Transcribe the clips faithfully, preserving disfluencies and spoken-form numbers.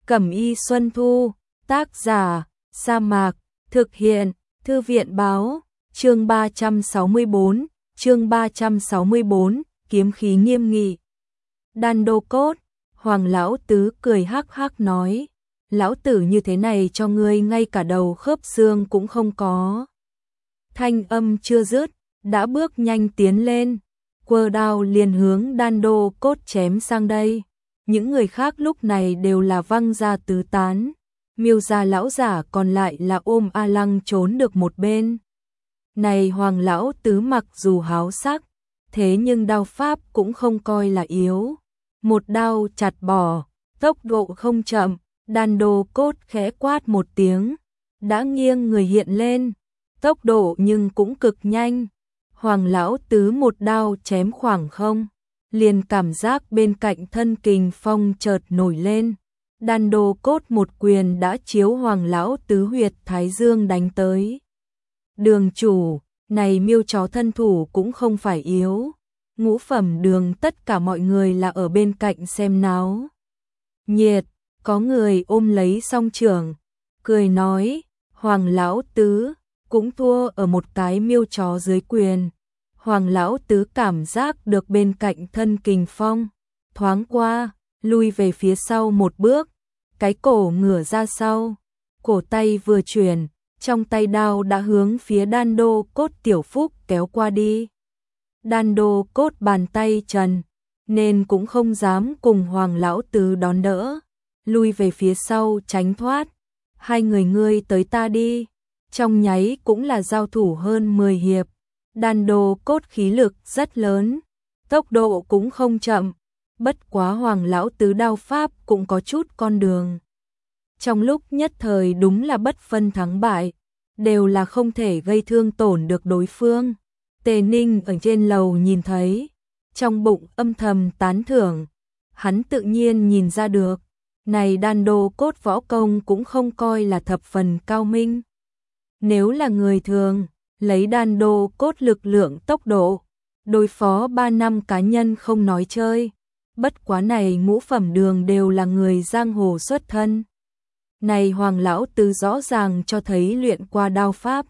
Cẩm y Xuân Thu, tác giả, Sa Mạc, thực hiện, Thư viện báo, chương ba trăm sáu mươi bốn, chương ba trăm sáu mươi bốn, kiếm khí nghiêm nghị. Đan đô cốt, Hoàng lão tứ cười hắc hắc nói, lão tử như thế này cho ngươi ngay cả đầu khớp xương cũng không có. Thanh âm chưa dứt, đã bước nhanh tiến lên, quơ đao liền hướng đan đô cốt chém sang đây. Những người khác lúc này đều là văng ra tứ tán, Miêu gia lão giả còn lại là ôm A Lăng trốn được một bên. Này Hoàng lão tứ mặc dù háo sắc, thế nhưng đao pháp cũng không coi là yếu. Một đao chặt bỏ, tốc độ không chậm, đan đô cốt khẽ quát một tiếng, đã nghiêng người hiện lên, tốc độ nhưng cũng cực nhanh. Hoàng lão tứ một đao chém khoảng không, liền cảm giác bên cạnh thân kình phong chợt nổi lên. Đan đô cốt một quyền đã chiếu Hoàng lão tứ huyệt thái dương đánh tới. Đường chủ, này Miêu chó thân thủ cũng không phải yếu. Ngũ phẩm đường tất cả mọi người là ở bên cạnh xem náo nhiệt, có người ôm lấy song trưởng, cười nói, Hoàng lão tứ cũng thua ở một cái Miêu chó dưới quyền. Hoàng lão tứ cảm giác được bên cạnh thân kình phong, thoáng qua, lui về phía sau một bước, cái cổ ngửa ra sau, cổ tay vừa chuyển, trong tay đao đã hướng phía đan đô cốt tiểu phúc kéo qua đi. Đan đô cốt bàn tay trần, nên cũng không dám cùng Hoàng lão tứ đón đỡ, lui về phía sau tránh thoát. Hai người ngươi tới ta đi, trong nháy cũng là giao thủ hơn mười hiệp. Đan đô cốt khí lực rất lớn, tốc độ cũng không chậm, bất quá Hoàng lão tứ đao pháp cũng có chút con đường. Trong lúc nhất thời đúng là bất phân thắng bại, đều là không thể gây thương tổn được đối phương. Tề Ninh ở trên lầu nhìn thấy, trong bụng âm thầm tán thưởng, hắn tự nhiên nhìn ra được, này đan đô cốt võ công cũng không coi là thập phần cao minh. Nếu là người thường, lấy đan đô cốt lực lượng tốc độ, đối phó ba năm cá nhân không nói chơi, bất quá này ngũ phẩm đường đều là người giang hồ xuất thân. Này Hoàng lão tứ rõ ràng cho thấy luyện qua đao pháp.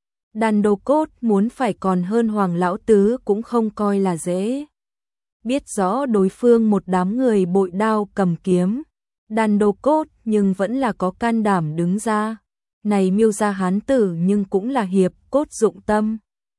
Đan đô cốt muốn phải còn hơn Hoàng lão tứ cũng không coi là dễ. Biết rõ đối phương một đám người bội đao cầm kiếm, đan đô cốt nhưng vẫn là có can đảm đứng ra. Này Miêu gia hán tử nhưng cũng là hiệp cốt dụng tâm.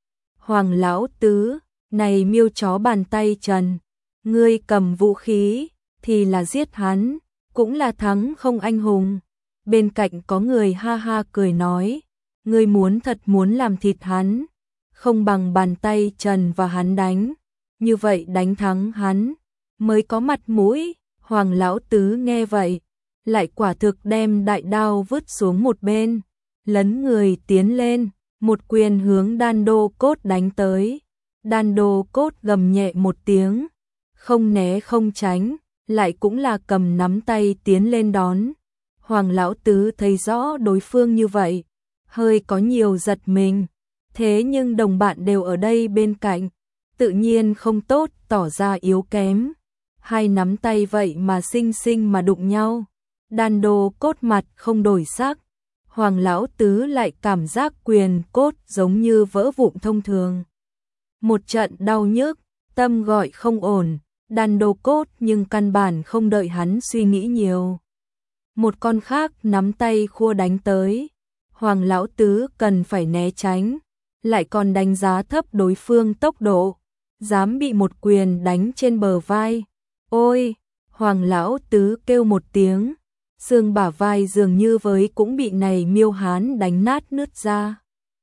Hoàng lão tứ, này Miêu chó bàn tay trần, ngươi cầm vũ khí thì là giết hắn, cũng là thắng không anh hùng. Bên cạnh có người ha ha cười nói, ngươi muốn thật muốn làm thịt hắn, không bằng bàn tay trần và hắn đánh, như vậy đánh thắng hắn mới có mặt mũi. Hoàng lão tứ nghe vậy, lại quả thực đem đại đao vứt xuống một bên, lấn người tiến lên, một quyền hướng đan đô cốt đánh tới. Đan đô cốt gầm nhẹ một tiếng, không né không tránh, lại cũng là cầm nắm tay tiến lên đón. Hoàng lão tứ thấy rõ đối phương như vậy, hơi có nhiều giật mình, thế nhưng đồng bạn đều ở đây bên cạnh, tự nhiên không tốt tỏ ra yếu kém. Hai nắm tay vậy mà xinh xinh mà đụng nhau, đan đô cốt mặt không đổi sắc, Hoàng lão tứ lại cảm giác quyền cốt giống như vỡ vụn thông thường. Một trận đau nhức, tâm gọi không ổn, đan đô cốt nhưng căn bản không đợi hắn suy nghĩ nhiều. Một con khác nắm tay khua đánh tới, Hoàng lão tứ cần phải né tránh, lại còn đánh giá thấp đối phương tốc độ, dám bị một quyền đánh trên bờ vai. Ôi, Hoàng lão tứ kêu một tiếng, xương bả vai dường như với cũng bị này Miêu hán đánh nát nứt ra.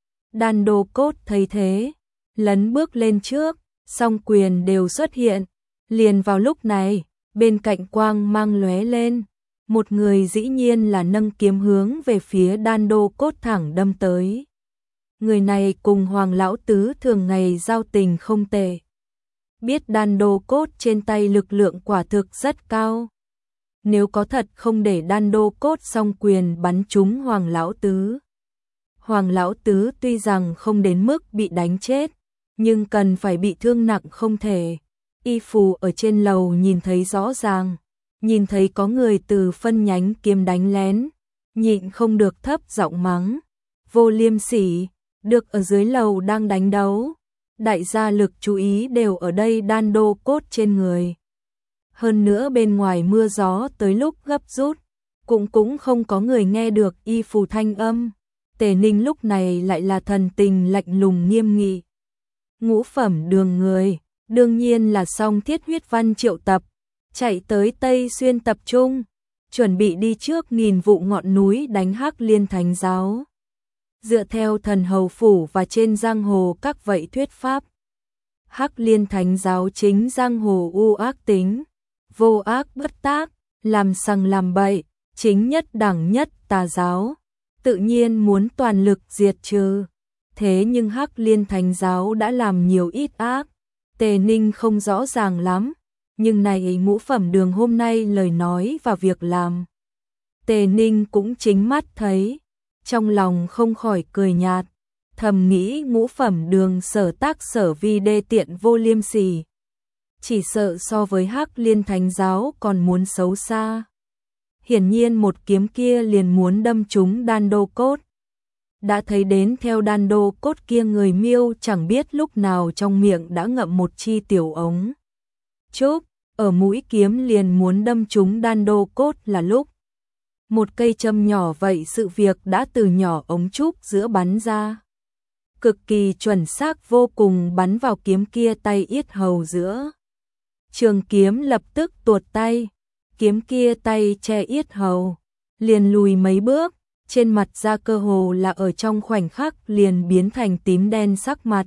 Đan đô cốt thấy thế, lấn bước lên trước, song quyền đều xuất hiện. Liền vào lúc này, bên cạnh quang mang lóe lên, một người dĩ nhiên là nâng kiếm hướng về phía đan đô cốt thẳng đâm tới. Người này cùng Hoàng lão tứ thường ngày giao tình không tệ, biết đan đô cốt trên tay lực lượng quả thực rất cao. Nếu có thật không để đan đô cốt song quyền bắn trúng Hoàng lão tứ. Hoàng lão tứ tuy rằng không đến mức bị đánh chết, nhưng cần phải bị thương nặng không thể. Y phù ở trên lầu nhìn thấy rõ ràng, nhìn thấy có người từ phân nhánh kiếm đánh lén, nhịn không được thấp giọng mắng, vô liêm sỉ, được ở dưới lầu đang đánh đấu, đại gia lực chú ý đều ở đây đan đô cốt trên người. Hơn nữa bên ngoài mưa gió tới lúc gấp rút, cũng cũng không có người nghe được y phù thanh âm. Tề Ninh lúc này lại là thần tình lạnh lùng nghiêm nghị. Ngũ phẩm đường người, đương nhiên là song thiết huyết văn triệu tập, chạy tới Tây Xuyên tập trung, chuẩn bị đi trước nghìn vụ ngọn núi đánh Hắc Liên Thánh giáo. Dựa theo thần hầu phủ và trên giang hồ các vậy thuyết pháp, Hắc Liên Thánh giáo chính giang hồ u ác tính, vô ác bất tác, làm sằng làm bậy, chính nhất đẳng nhất tà giáo, tự nhiên muốn toàn lực diệt trừ. Thế nhưng Hắc Liên Thánh giáo đã làm nhiều ít ác, Tề Ninh không rõ ràng lắm, nhưng này ngũ phẩm đường hôm nay lời nói và việc làm, Tề Ninh cũng chính mắt thấy, trong lòng không khỏi cười nhạt, thầm nghĩ ngũ phẩm đường sở tác sở vi đê tiện vô liêm sỉ, chỉ sợ so với Hắc Liên Thánh giáo còn muốn xấu xa. Hiển nhiên một kiếm kia liền muốn đâm trúng đan đô cốt. Đã thấy đến theo đan đô cốt kia người Miêu chẳng biết lúc nào trong miệng đã ngậm một chi tiểu ống trúc, ở mũi kiếm liền muốn đâm trúng đan đô cốt là lúc một cây châm nhỏ vậy sự việc đã từ nhỏ ống trúc giữa bắn ra. Cực kỳ chuẩn xác vô cùng bắn vào kiếm kia tay yết hầu giữa. Trường kiếm lập tức tuột tay, kiếm kia tay che yết hầu, liền lùi mấy bước, trên mặt da cơ hồ là ở trong khoảnh khắc liền biến thành tím đen sắc mặt.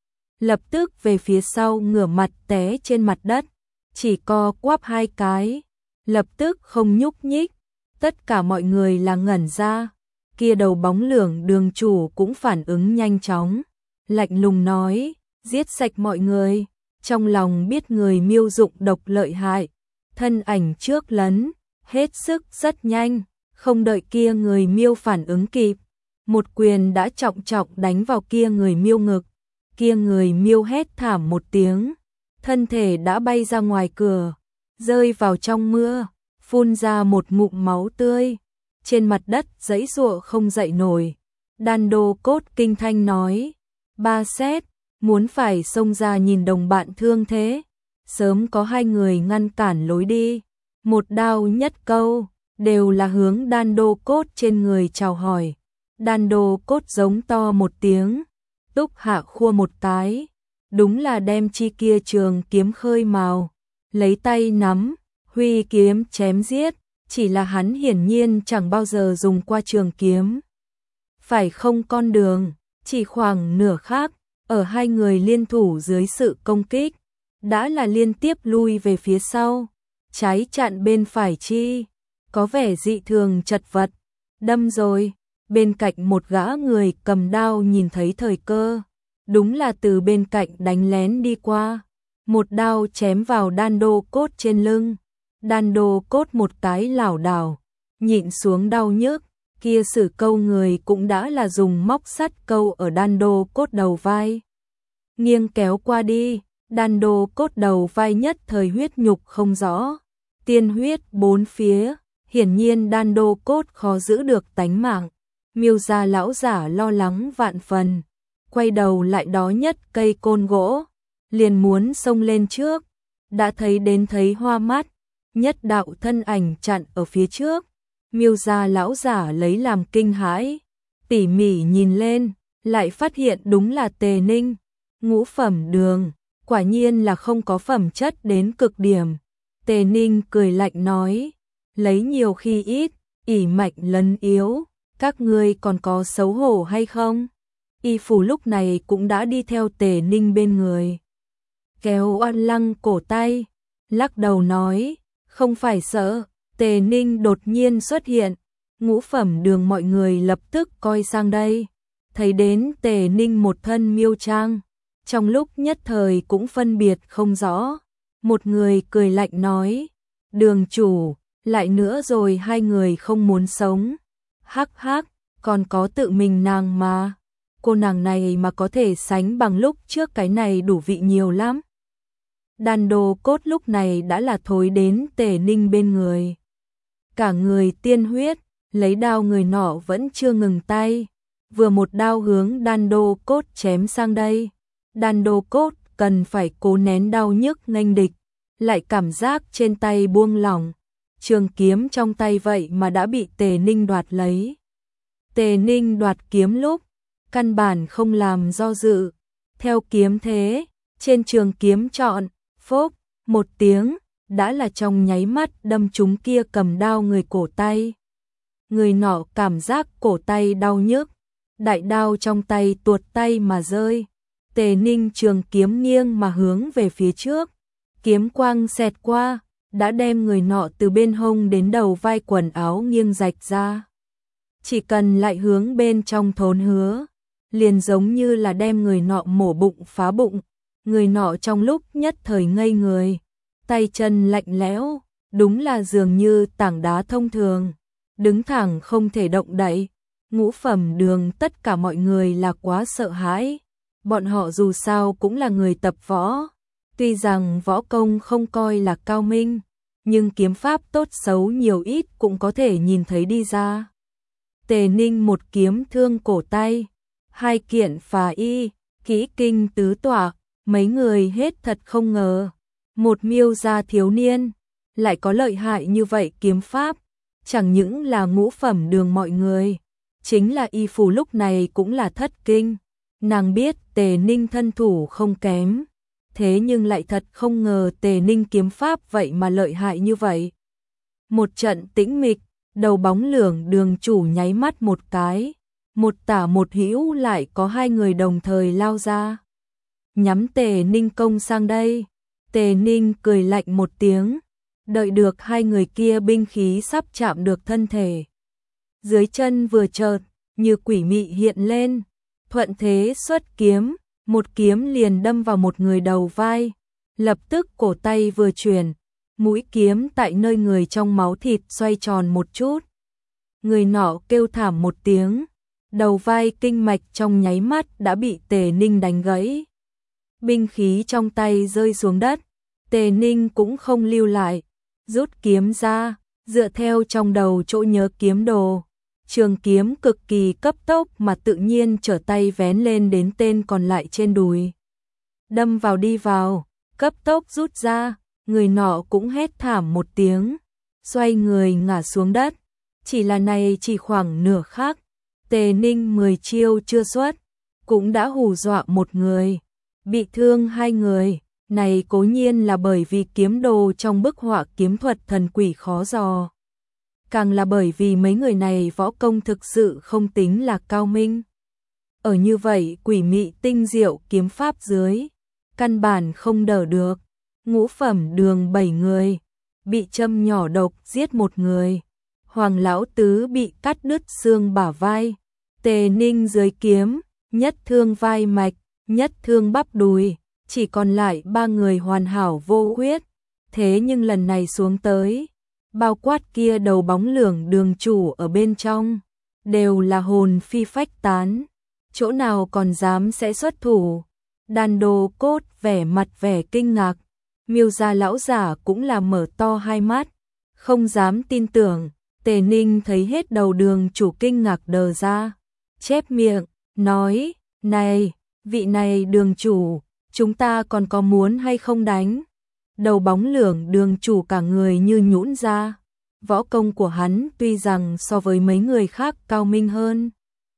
Lập tức về phía sau ngửa mặt té trên mặt đất, chỉ co quắp hai cái, lập tức không nhúc nhích, tất cả mọi người là ngẩn ra, kia đầu bóng lưỡng đường chủ cũng phản ứng nhanh chóng, lạnh lùng nói, giết sạch mọi người, trong lòng biết người Miêu dụng độc lợi hại, thân ảnh trước lấn, hết sức rất nhanh, không đợi kia người Miêu phản ứng kịp, một quyền đã trọng trọng đánh vào kia người Miêu ngực, kia người Miêu hét thảm một tiếng, thân thể đã bay ra ngoài cửa, rơi vào trong mưa, phun ra một ngụm máu tươi, trên mặt đất giãy giụa không dậy nổi. Đan đô cốt kinh thanh nói, ba xét, muốn phải xông ra nhìn đồng bạn thương thế, sớm có hai người ngăn cản lối đi, một đao nhất câu, đều là hướng đan đô cốt trên người chào hỏi. Đan đô cốt giống to một tiếng, túc hạ khua một cái, đúng là đem chi kia trường kiếm khơi mào, lấy tay nắm, huy kiếm chém giết, chỉ là hắn hiển nhiên chẳng bao giờ dùng qua trường kiếm. Phải không con đường, chỉ khoảng nửa khắc, ở hai người liên thủ dưới sự công kích, đã là liên tiếp lui về phía sau, trái chặn bên phải chi, có vẻ dị thường chật vật, đâm rồi, bên cạnh một gã người cầm đao nhìn thấy thời cơ, đúng là từ bên cạnh đánh lén đi qua, một đao chém vào đan đô cốt trên lưng, đan đô cốt một cái lảo đảo, nhịn xuống đau nhức, kia sử câu người cũng đã là dùng móc sắt câu ở đan đô cốt đầu vai. Nghiêng kéo qua đi, đan đô cốt đầu vai nhất thời huyết nhục không rõ, tiên huyết bốn phía, hiển nhiên đan đô cốt khó giữ được tánh mạng. Miêu gia lão giả lo lắng vạn phần, quay đầu lại đó nhất cây côn gỗ, liền muốn xông lên trước, đã thấy đến thấy hoa mắt, nhất đạo thân ảnh chặn ở phía trước. Miêu gia lão giả lấy làm kinh hãi, tỉ mỉ nhìn lên, lại phát hiện đúng là Tề Ninh, ngũ phẩm đường, quả nhiên là không có phẩm chất đến cực điểm. Tề Ninh cười lạnh nói, lấy nhiều khi ít, ỷ mạnh lấn yếu, các ngươi còn có xấu hổ hay không? Y phủ lúc này cũng đã đi theo Tề Ninh bên người, kéo Oan Lăng cổ tay, lắc đầu nói, không phải sợ. Tề Ninh đột nhiên xuất hiện, ngũ phẩm đường mọi người lập tức coi sang đây, thấy đến Tề Ninh một thân miêu trang, trong lúc nhất thời cũng phân biệt không rõ, một người cười lạnh nói, đường chủ, lại nữa rồi hai người không muốn sống, hắc hắc, còn có tự mình nàng mà, cô nàng này mà có thể sánh bằng lúc trước cái này đủ vị nhiều lắm. Đàn đồ cốt lúc này đã là thối đến Tề Ninh bên người. Cả người tiên huyết, lấy đao người nọ vẫn chưa ngừng tay. Vừa một đao hướng đàn đồ cốt chém sang đây. Đàn đồ cốt cần phải cố nén đau nhức nghênh địch. Lại cảm giác trên tay buông lỏng. Trường kiếm trong tay vậy mà đã bị Tề Ninh đoạt lấy. Tề Ninh đoạt kiếm lúc, căn bản không làm do dự. Theo kiếm thế, trên trường kiếm chọn, phốc, một tiếng, đã là trong nháy mắt đâm trúng kia cầm đao người cổ tay. Người nọ cảm giác cổ tay đau nhức, đại đao trong tay tuột tay mà rơi. Tề Ninh trường kiếm nghiêng mà hướng về phía trước, kiếm quang xẹt qua, đã đem người nọ từ bên hông đến đầu vai quần áo nghiêng rạch ra. Chỉ cần lại hướng bên trong thốn hứa, liền giống như là đem người nọ mổ bụng phá bụng. Người nọ trong lúc nhất thời ngây người, tay chân lạnh lẽo, đúng là dường như tảng đá thông thường, đứng thẳng không thể động đậy. Ngũ phẩm đường tất cả mọi người là quá sợ hãi, bọn họ dù sao cũng là người tập võ, tuy rằng võ công không coi là cao minh, nhưng kiếm pháp tốt xấu nhiều ít cũng có thể nhìn thấy đi ra. Tề Ninh một kiếm thương cổ tay, hai kiện phá y, kỹ kinh tứ tỏa, mấy người hết thật không ngờ, một Miêu gia thiếu niên lại có lợi hại như vậy kiếm pháp, chẳng những là ngũ phẩm đường mọi người, chính là y phù lúc này cũng là thất kinh. Nàng biết Tề Ninh thân thủ không kém, thế nhưng lại thật không ngờ Tề Ninh kiếm pháp vậy mà lợi hại như vậy. Một trận tĩnh mịch, đầu bóng lưỡng đường chủ nháy mắt một cái, một tả một hữu lại có hai người đồng thời lao ra, nhắm Tề Ninh công sang đây. Tề Ninh cười lạnh một tiếng, đợi được hai người kia binh khí sắp chạm được thân thể. Dưới chân vừa chợt, như quỷ mị hiện lên, thuận thế xuất kiếm, một kiếm liền đâm vào một người đầu vai, lập tức cổ tay vừa chuyển, mũi kiếm tại nơi người trong máu thịt xoay tròn một chút. Người nọ kêu thảm một tiếng, đầu vai kinh mạch trong nháy mắt đã bị Tề Ninh đánh gãy. Binh khí trong tay rơi xuống đất, Tề Ninh cũng không lưu lại, rút kiếm ra, dựa theo trong đầu chỗ nhớ kiếm đồ. Trường kiếm cực kỳ cấp tốc mà tự nhiên trở tay vén lên đến tên còn lại trên đùi. Đâm vào đi vào, cấp tốc rút ra, người nọ cũng hét thảm một tiếng, xoay người ngã xuống đất. Chỉ là này chỉ khoảng nửa khắc, Tề Ninh mười chiêu chưa xuất, cũng đã hù dọa một người, bị thương hai người. Này cố nhiên là bởi vì kiếm đồ trong bức họa kiếm thuật thần quỷ khó dò, càng là bởi vì mấy người này võ công thực sự không tính là cao minh. Ở như vậy quỷ mị tinh diệu kiếm pháp dưới, căn bản không đỡ được. Ngũ phẩm đường bảy người, bị châm nhỏ độc giết một người. Hoàng lão tứ bị cắt đứt xương bả vai. Tề Ninh dưới kiếm, nhất thương vai mạch, nhất thương bắp đùi, chỉ còn lại ba người hoàn hảo vô huyết. Thế nhưng lần này xuống tới, bao quát kia đầu bóng lưỡng đường chủ ở bên trong, đều là hồn phi phách tán, chỗ nào còn dám sẽ xuất thủ. Đàn đồ cốt vẻ mặt vẻ kinh ngạc, Miêu gia lão giả cũng là mở to hai mắt, không dám tin tưởng. Tề Ninh thấy hết đầu đường chủ kinh ngạc đờ ra, chép miệng, nói, này, vị này đường chủ, chúng ta còn có muốn hay không đánh? Đầu bóng lưỡng đường chủ cả người như nhũn ra, võ công của hắn tuy rằng so với mấy người khác cao minh hơn.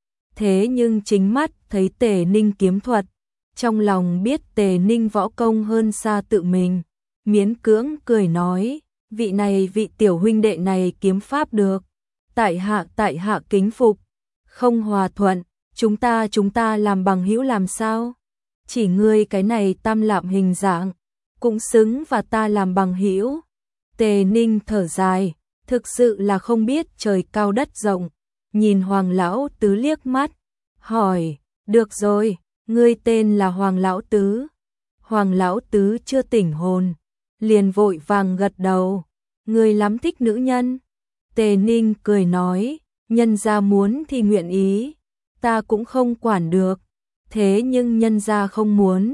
Thế nhưng chính mắt thấy Tề Ninh kiếm thuật, trong lòng biết Tề Ninh võ công hơn xa tự mình, miễn cưỡng cười nói, vị này vị tiểu huynh đệ này kiếm pháp được, tại hạ tại hạ kính phục, không hòa thuận, chúng ta chúng ta làm bằng hữu làm sao? Chỉ ngươi cái này tam lạm hình dạng, cũng xứng và ta làm bằng hữu. Tề Ninh thở dài, thực sự là không biết trời cao đất rộng, nhìn Hoàng lão tứ liếc mắt, hỏi, được rồi, ngươi tên là Hoàng lão tứ. Hoàng lão tứ chưa tỉnh hồn, liền vội vàng gật đầu, ngươi lắm thích nữ nhân. Tề Ninh cười nói, nhân gia muốn thì nguyện ý, ta cũng không quản được, thế nhưng nhân gia không muốn,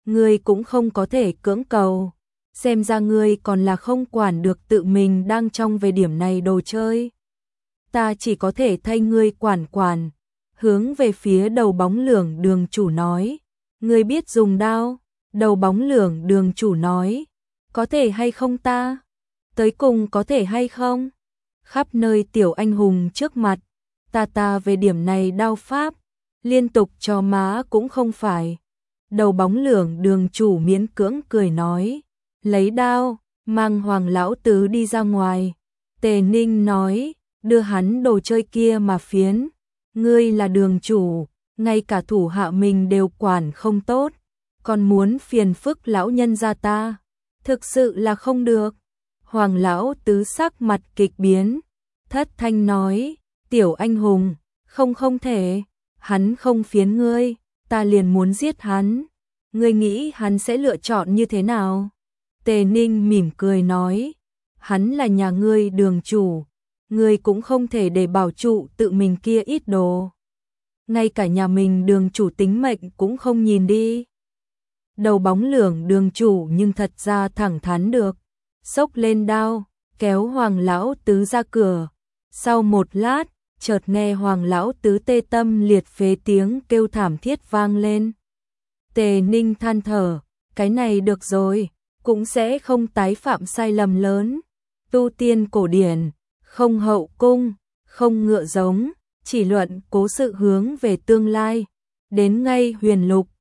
ngươi cũng không có thể cưỡng cầu. Xem ra ngươi còn là không quản được tự mình đang trong về điểm này đồ chơi. Ta chỉ có thể thay ngươi quản quản. Hướng về phía đầu bóng lưỡng đường chủ nói. Ngươi biết dùng đao? Đầu bóng lưỡng đường chủ nói. Có thể hay không ta? Tới cùng có thể hay không? Khắp nơi tiểu anh hùng trước mặt. Ta ta về điểm này đao pháp. Liên tục cho má cũng không phải. Đầu bóng lưỡng đường chủ miễn cưỡng cười nói. Lấy đao, mang Hoàng lão tứ đi ra ngoài. Tề Ninh nói, đưa hắn đồ chơi kia mà phiến. Ngươi là đường chủ, ngay cả thủ hạ mình đều quản không tốt. Còn muốn phiền phức lão nhân gia ta. Thực sự là không được. Hoàng lão tứ sắc mặt kịch biến. Thất thanh nói, tiểu anh hùng, không không thể. Hắn không phiến ngươi, ta liền muốn giết hắn. Ngươi nghĩ hắn sẽ lựa chọn như thế nào? Tề Ninh mỉm cười nói, hắn là nhà ngươi đường chủ, ngươi cũng không thể để bảo trụ tự mình kia ít đồ. Ngay cả nhà mình đường chủ tính mệnh cũng không nhìn đi. Đầu bóng lưỡng đường chủ nhưng thật ra thẳng thắn được, xốc lên đao, kéo Hoàng lão tứ ra cửa. Sau một lát, chợt nghe Hoàng lão tứ tê tâm liệt phế tiếng kêu thảm thiết vang lên. Tề Ninh than thở, cái này được rồi, cũng sẽ không tái phạm sai lầm lớn. Tu tiên cổ điển, không hậu cung, không ngựa giống, chỉ luận cố sự hướng về tương lai. Đến ngay huyền lục,